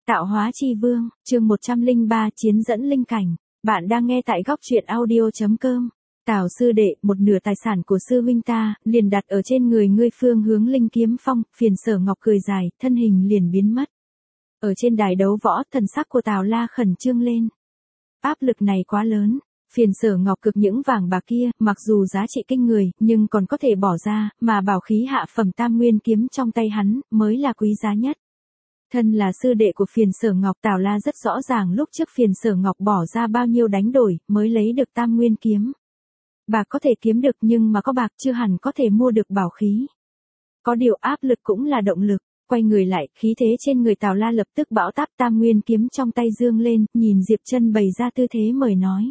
Tạo hóa chi vương, chương 103 chiến dẫn linh cảnh. Bạn đang nghe tại góc truyện audio.com. Tào sư đệ, một nửa tài sản của sư huynh ta, liền đặt ở trên người ngươi. Phương Hướng Linh kiếm phong, Phiền Sở Ngọc cười dài, thân hình liền biến mất. Ở trên đài đấu võ, thần sắc của Tào La khẩn trương lên. Áp lực này quá lớn. Phiền Sở Ngọc cực những vàng bạc kia, mặc dù giá trị kinh người, nhưng còn có thể bỏ ra, mà bảo khí hạ phẩm tam nguyên kiếm trong tay hắn, mới là quý giá nhất. Thân là sư đệ của Phiền Sở Ngọc, Tào La rất rõ ràng lúc trước Phiền Sở Ngọc bỏ ra bao nhiêu đánh đổi, mới lấy được tam nguyên kiếm. Bạc có thể kiếm được nhưng mà có bạc chưa hẳn có thể mua được bảo khí. Có điều áp lực cũng là động lực. Quay người lại, khí thế trên người Tào La lập tức bão táp, tam nguyên kiếm trong tay dương lên, nhìn Diệp Trân bày ra tư thế mời nói.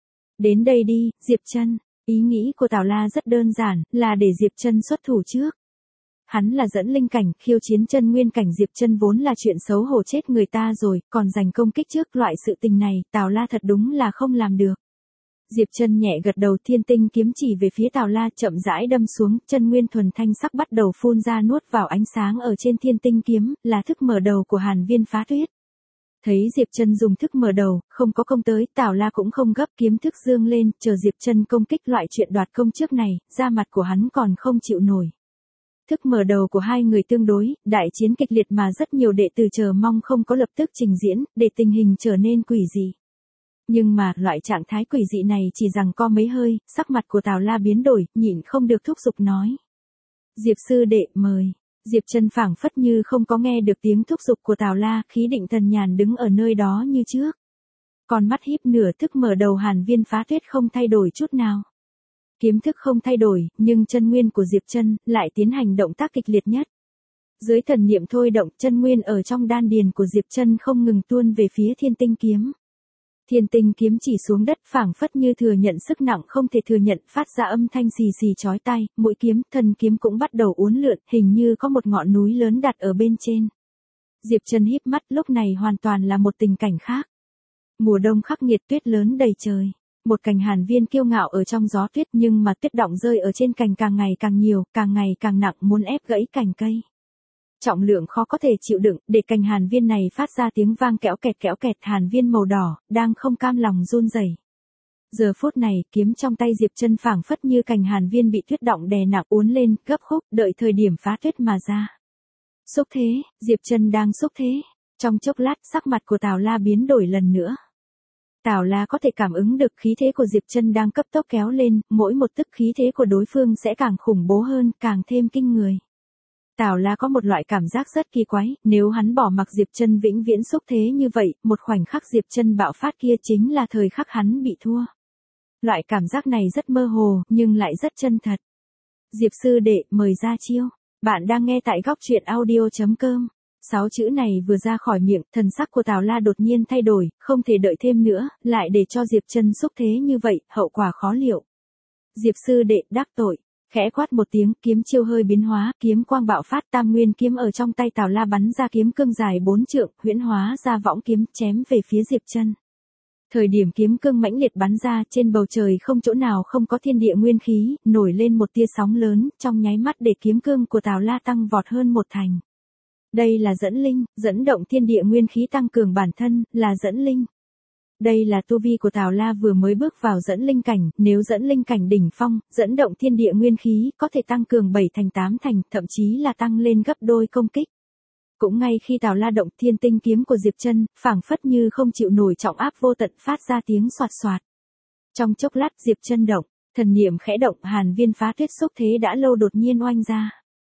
Đến đây đi, Diệp Trân. Ý nghĩ của Tào La rất đơn giản, là để Diệp Trân xuất thủ trước. Hắn là dẫn linh cảnh, khiêu chiến chân nguyên cảnh. Diệp Trân vốn là chuyện xấu hổ chết người ta rồi, còn giành công kích trước, loại sự tình này, Tào La thật đúng là không làm được. Diệp Trân nhẹ gật đầu, thiên tinh kiếm chỉ về phía Tào La, chậm rãi đâm xuống, chân nguyên thuần thanh sắc bắt đầu phun ra, nuốt vào ánh sáng ở trên thiên tinh kiếm, là thức mở đầu của Hàn Viên Phá Tuyết. Thấy Diệp Trân dùng thức mở đầu, không có công tới, Tào La cũng không gấp, kiếm thức dương lên, chờ Diệp Trân công kích. Loại chuyện đoạt công trước này, da mặt của hắn còn không chịu nổi. Thức mở đầu của hai người tương đối, đại chiến kịch liệt mà rất nhiều đệ tử chờ mong không có lập tức trình diễn, để tình hình trở nên quỷ dị. Nhưng mà, loại trạng thái quỷ dị này chỉ giằng co mấy hơi, sắc mặt của Tào La biến đổi, nhịn không được thúc giục nói. Diệp sư đệ, mời. Diệp Trân phảng phất như không có nghe được tiếng thúc giục của Tào La, khí định thần nhàn đứng ở nơi đó như trước. Còn mắt híp nửa, thức mở đầu Hàn Viên Phá Tuyết không thay đổi chút nào. Kiếm thức không thay đổi, nhưng chân nguyên của Diệp Trân lại tiến hành động tác kịch liệt nhất. Dưới thần niệm thôi động, chân nguyên ở trong đan điền của Diệp Trân không ngừng tuôn về phía thiên tinh kiếm. Thiên tinh kiếm chỉ xuống đất, phảng phất như thừa nhận sức nặng không thể thừa nhận, phát ra âm thanh xì xì chói tai. Mũi kiếm, thân kiếm cũng bắt đầu uốn lượn, hình như có một ngọn núi lớn đặt ở bên trên. Diệp Trân híp mắt, lúc này hoàn toàn là một tình cảnh khác. Mùa đông khắc nghiệt, tuyết lớn đầy trời. Một cành hàn viên kiêu ngạo ở trong gió tuyết, nhưng mà tuyết đọng rơi ở trên cành càng ngày càng nhiều, càng ngày càng nặng, muốn ép gãy cành cây. Trọng lượng khó có thể chịu đựng, để cành hàn viên này phát ra tiếng vang kéo kẹt, hàn viên màu đỏ, đang không cam lòng run rẩy. Giờ phút này, kiếm trong tay Diệp Trân phảng phất như cành hàn viên bị tuyết đọng đè nặng, uốn lên, gấp khúc, đợi thời điểm phá tuyết mà ra. Xúc thế, Diệp Trân đang xúc thế. Trong chốc lát, sắc mặt của Tào La biến đổi lần nữa. Tào La có thể cảm ứng được khí thế của Diệp Trân đang cấp tốc kéo lên, mỗi một tức khí thế của đối phương sẽ càng khủng bố hơn, càng thêm kinh người. Tào La có một loại cảm giác rất kỳ quái, nếu hắn bỏ mặc Diệp Trân vĩnh viễn xúc thế như vậy, một khoảnh khắc Diệp Trân bạo phát kia chính là thời khắc hắn bị thua. Loại cảm giác này rất mơ hồ, nhưng lại rất chân thật. Diệp sư đệ, mời ra chiêu. Bạn đang nghe tại góc truyện audio.com. 6 chữ này vừa ra khỏi miệng, thần sắc của Tào La đột nhiên thay đổi, không thể đợi thêm nữa, lại để cho Diệp Trân xúc thế như vậy, hậu quả khó liệu. Diệp sư đệ, đắc tội. Khẽ quát một tiếng, kiếm chiêu hơi biến hóa, kiếm quang bạo phát, tam nguyên kiếm ở trong tay Tào La bắn ra kiếm cương dài 4 trượng, huyễn hóa ra võng kiếm, chém về phía Diệp Trân. Thời điểm kiếm cương mãnh liệt bắn ra, trên bầu trời không chỗ nào không có thiên địa nguyên khí, nổi lên một tia sóng lớn, trong nháy mắt để kiếm cương của Tào La tăng vọt hơn một thành. Đây là dẫn linh, dẫn động thiên địa nguyên khí tăng cường bản thân, là dẫn linh. Đây là tu vi của Tào La vừa mới bước vào dẫn linh cảnh, nếu dẫn linh cảnh đỉnh phong, dẫn động thiên địa nguyên khí, có thể tăng cường 7 thành 8 thành, thậm chí là tăng lên gấp đôi công kích. Cũng ngay khi Tào La động, thiên tinh kiếm của Diệp Trân, phảng phất như không chịu nổi trọng áp vô tận, phát ra tiếng xoạt xoạt. Trong chốc lát Diệp Trân động, thần niệm khẽ động, Hàn Viên Phá Tuyết xúc thế đã lâu đột nhiên oanh ra.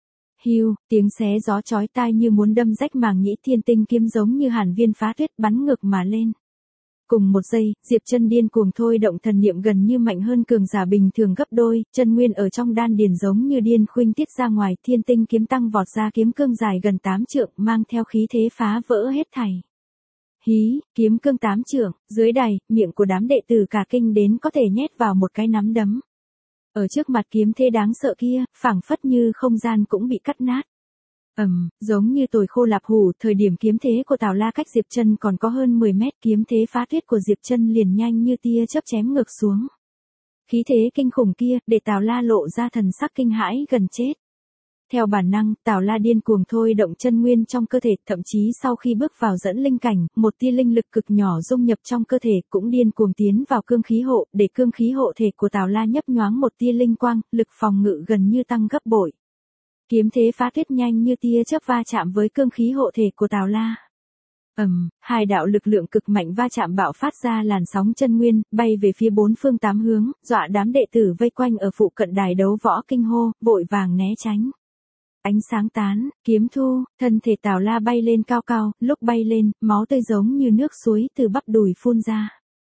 Hiu, tiếng xé gió chói tai như muốn đâm rách màng nhĩ, thiên tinh kiếm giống như Hàn Viên Phá Tuyết bắn ngược mà lên. Cùng một giây, Diệp Trân điên cuồng thôi động thần niệm gần như mạnh hơn cường giả bình thường gấp đôi, chân nguyên ở trong đan điền giống như điên khuynh tiết ra ngoài, thiên tinh kiếm tăng vọt ra, kiếm cương dài gần 8 trượng, mang theo khí thế phá vỡ hết thảy. Hí, kiếm cương 8 trượng, dưới đài, miệng của đám đệ tử cả kinh đến có thể nhét vào một cái nắm đấm. Ở trước mặt kiếm thế đáng sợ kia, phảng phất như không gian cũng bị cắt nát. Giống như tồi khô lạp hủ, thời điểm kiếm thế của Tào La cách Diệp Trân còn có hơn 10 mét, kiếm thế phá tuyết của Diệp Trân liền nhanh như tia chớp chém ngược xuống. Khí thế kinh khủng kia, để Tào La lộ ra thần sắc kinh hãi gần chết. Theo bản năng, Tào La điên cuồng thôi động chân nguyên trong cơ thể, thậm chí sau khi bước vào dẫn linh cảnh, một tia linh lực cực nhỏ dung nhập trong cơ thể cũng điên cuồng tiến vào cương khí hộ, để cương khí hộ thể của Tào La nhấp nhoáng một tia linh quang, lực phòng ngự gần như tăng gấp bội. Kiếm thế phá tuyết nhanh như tia chớp va chạm với cương khí hộ thể của Tào La. Hai đạo lực lượng cực mạnh va chạm bạo phát ra làn sóng chân nguyên, bay về phía bốn phương tám hướng, dọa đám đệ tử vây quanh ở phụ cận đài đấu võ kinh hô, vội vàng né tránh. Ánh sáng tán, kiếm thu, thân thể Tào La bay lên cao cao, lúc bay lên, máu tươi giống như nước suối từ bắp đùi phun ra.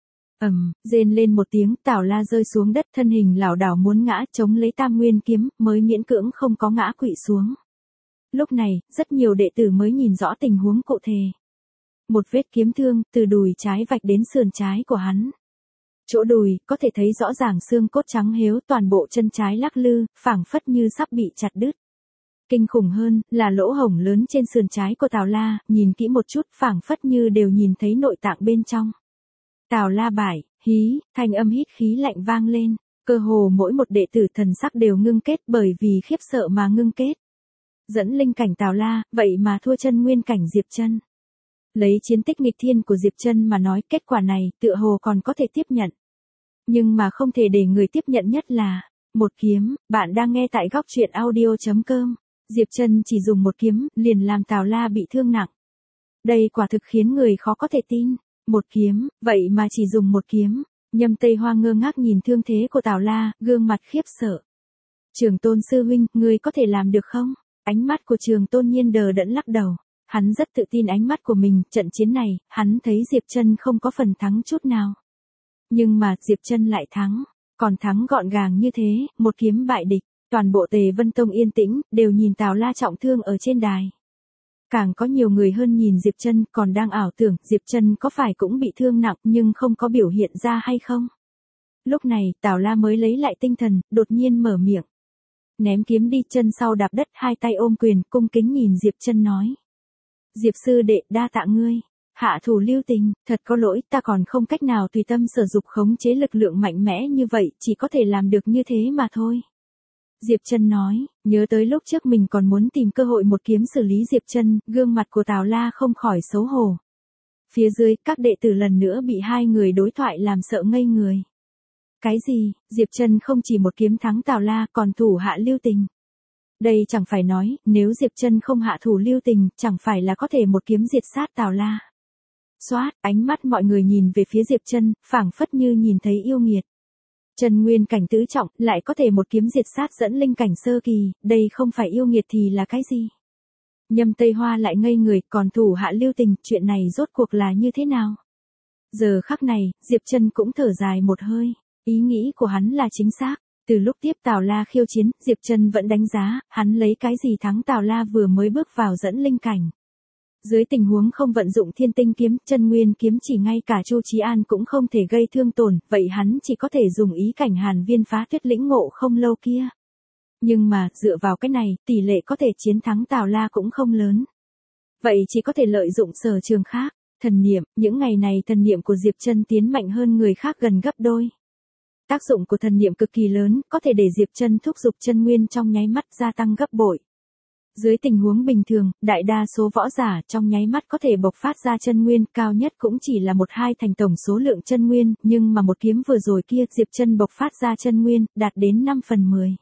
Rên lên một tiếng, Tào La rơi xuống đất, thân hình lảo đảo muốn ngã, chống lấy Tam Nguyên kiếm, mới miễn cưỡng không có ngã quỵ xuống. Lúc này, rất nhiều đệ tử mới nhìn rõ tình huống cụ thể. Một vết kiếm thương, từ đùi trái vạch đến sườn trái của hắn. Chỗ đùi, có thể thấy rõ ràng xương cốt trắng héo, toàn bộ chân trái lắc lư, phảng phất như sắp bị chặt đứt. Kinh khủng hơn, là lỗ hổng lớn trên sườn trái của Tào La, nhìn kỹ một chút, phảng phất như đều nhìn thấy nội tạng bên trong. Tào La bại, hí, thanh âm hít khí lạnh vang lên, cơ hồ mỗi một đệ tử thần sắc đều ngưng kết bởi vì khiếp sợ mà ngưng kết. Dẫn linh cảnh Tào La, vậy mà thua chân nguyên cảnh Diệp Chân. Lấy chiến tích nghịch thiên của Diệp Chân mà nói, kết quả này tựa hồ còn có thể tiếp nhận. Nhưng mà không thể để người tiếp nhận nhất là một kiếm. Bạn đang nghe tại góc truyện audio.com. Diệp Chân chỉ dùng một kiếm, liền làm Tào La bị thương nặng. Đây quả thực khiến người khó có thể tin. Một kiếm, vậy mà chỉ dùng một kiếm. Nhâm Tây Hoa ngơ ngác nhìn thương thế của Tào La, gương mặt khiếp sợ. Trường Tôn sư huynh, ngươi có thể làm được không? Ánh mắt của Trường Tôn Nhiên đờ đẫn lắc đầu. Hắn rất tự tin ánh mắt của mình, trận chiến này, hắn thấy Diệp Chân không có phần thắng chút nào. Nhưng mà, Diệp Chân lại thắng, còn thắng gọn gàng như thế, một kiếm bại địch. Toàn bộ Tề Vân Tông yên tĩnh, đều nhìn Tào La trọng thương ở trên đài. Càng có nhiều người hơn nhìn Diệp Chân, còn đang ảo tưởng Diệp Chân có phải cũng bị thương nặng nhưng không có biểu hiện ra hay không. Lúc này, Tào La mới lấy lại tinh thần, đột nhiên mở miệng. Ném kiếm đi, chân sau đạp đất, hai tay ôm quyền, cung kính nhìn Diệp Chân nói. Diệp sư đệ, đa tạ ngươi. Hạ thủ lưu tình, thật có lỗi, ta còn không cách nào tùy tâm sử dụng khống chế lực lượng mạnh mẽ như vậy, chỉ có thể làm được như thế mà thôi. Diệp Chân nói, nhớ tới lúc trước mình còn muốn tìm cơ hội một kiếm xử lý Diệp Chân, gương mặt của Tào La không khỏi xấu hổ. Phía dưới, các đệ tử lần nữa bị hai người đối thoại làm sợ ngây người. Cái gì, Diệp Chân không chỉ một kiếm thắng Tào La, còn thủ hạ lưu tình. Đây chẳng phải nói, nếu Diệp Chân không hạ thủ lưu tình, chẳng phải là có thể một kiếm diệt sát Tào La. Xoát, ánh mắt mọi người nhìn về phía Diệp Chân, phảng phất như nhìn thấy yêu nghiệt. Chân nguyên cảnh tứ trọng, lại có thể một kiếm diệt sát dẫn linh cảnh sơ kỳ, đây không phải yêu nghiệt thì là cái gì? Nhâm Tây Hoa lại ngây người, còn thủ hạ lưu tình, chuyện này rốt cuộc là như thế nào? Giờ khắc này, Diệp Chân cũng thở dài một hơi, ý nghĩ của hắn là chính xác. Từ lúc tiếp Tào La khiêu chiến, Diệp Chân vẫn đánh giá, hắn lấy cái gì thắng Tào La vừa mới bước vào dẫn linh cảnh. Dưới tình huống không vận dụng thiên tinh kiếm, chân nguyên kiếm chỉ ngay cả Chu Chí An cũng không thể gây thương tổn, vậy hắn chỉ có thể dùng ý cảnh Hàn Viên phá tuyết lĩnh ngộ không lâu kia. Nhưng mà, dựa vào cái này, tỷ lệ có thể chiến thắng Tào La cũng không lớn. Vậy chỉ có thể lợi dụng sở trường khác, thần niệm, những ngày này thần niệm của Diệp Chân tiến mạnh hơn người khác gần gấp đôi. Tác dụng của thần niệm cực kỳ lớn, có thể để Diệp Chân thúc giục chân nguyên trong nháy mắt gia tăng gấp bội. Dưới tình huống bình thường, đại đa số võ giả trong nháy mắt có thể bộc phát ra chân nguyên, cao nhất cũng chỉ là 1-2 thành tổng số lượng chân nguyên, nhưng mà một kiếm vừa rồi kia, Diệp Chân bộc phát ra chân nguyên, đạt đến 5/10.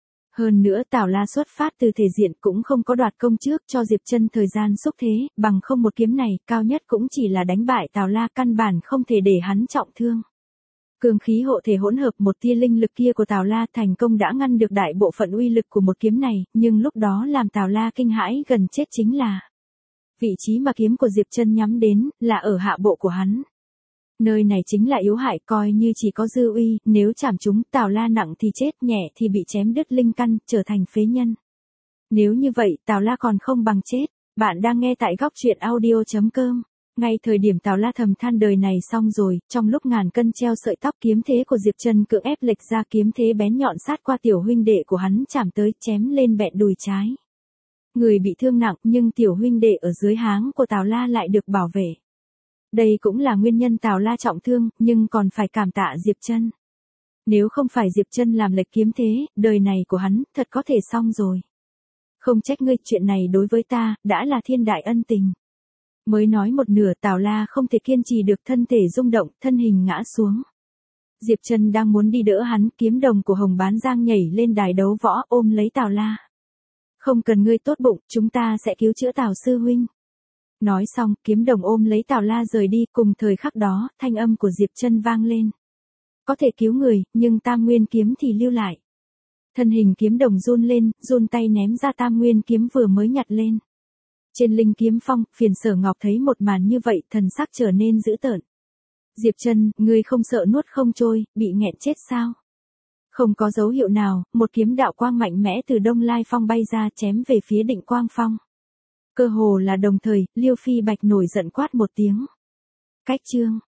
Hơn nữa Tào La xuất phát từ thể diện cũng không có đoạt công trước cho Diệp Chân thời gian xúc thế, bằng không một kiếm này, cao nhất cũng chỉ là đánh bại Tào La, căn bản không thể để hắn trọng thương. Cương khí hộ thể hỗn hợp một tia linh lực kia của Tào La thành công đã ngăn được đại bộ phận uy lực của một kiếm này, nhưng lúc đó làm Tào La kinh hãi gần chết chính là vị trí mà kiếm của Diệp Chân nhắm đến, là ở hạ bộ của hắn. Nơi này chính là yếu hại, coi như chỉ có dư uy, nếu chạm trúng Tào La nặng thì chết, nhẹ thì bị chém đứt linh căn, trở thành phế nhân. Nếu như vậy, Tào La còn không bằng chết. Bạn đang nghe tại góc truyện audio.com. Ngay thời điểm Tào La thầm than đời này xong rồi, trong lúc ngàn cân treo sợi tóc, kiếm thế của Diệp Chân cưỡng ép lệch ra, kiếm thế bén nhọn sát qua tiểu huynh đệ của hắn chạm tới, chém lên bẹn đùi trái. Người bị thương nặng, nhưng tiểu huynh đệ ở dưới háng của Tào La lại được bảo vệ. Đây cũng là nguyên nhân Tào La trọng thương, nhưng còn phải cảm tạ Diệp Chân. Nếu không phải Diệp Chân làm lệch kiếm thế, đời này của hắn thật có thể xong rồi. Không trách ngươi, chuyện này đối với ta, đã là thiên đại ân tình. Mới nói một nửa, Tào La không thể kiên trì được, thân thể rung động, thân hình ngã xuống. Diệp Trân đang muốn đi đỡ hắn, kiếm đồng của Hồng Bán Giang nhảy lên đài đấu võ ôm lấy Tào La. Không cần ngươi tốt bụng, chúng ta sẽ cứu chữa Tào sư huynh. Nói xong, kiếm đồng ôm lấy Tào La rời đi, cùng thời khắc đó, thanh âm của Diệp Trân vang lên. Có thể cứu người, nhưng Tam Nguyên kiếm thì lưu lại. Thân hình kiếm đồng run lên, run tay ném ra Tam Nguyên kiếm vừa mới nhặt lên. Trên linh kiếm phong, Phiền Sở Ngọc thấy một màn như vậy, thần sắc trở nên dữ tợn. Diệp Trân, ngươi không sợ nuốt không trôi, bị nghẹn chết sao? Không có dấu hiệu nào, một kiếm đạo quang mạnh mẽ từ Đông Lai Phong bay ra, chém về phía Định Quang Phong. Cơ hồ là đồng thời, Liêu Phi Bạch nổi giận quát một tiếng. Cách chương.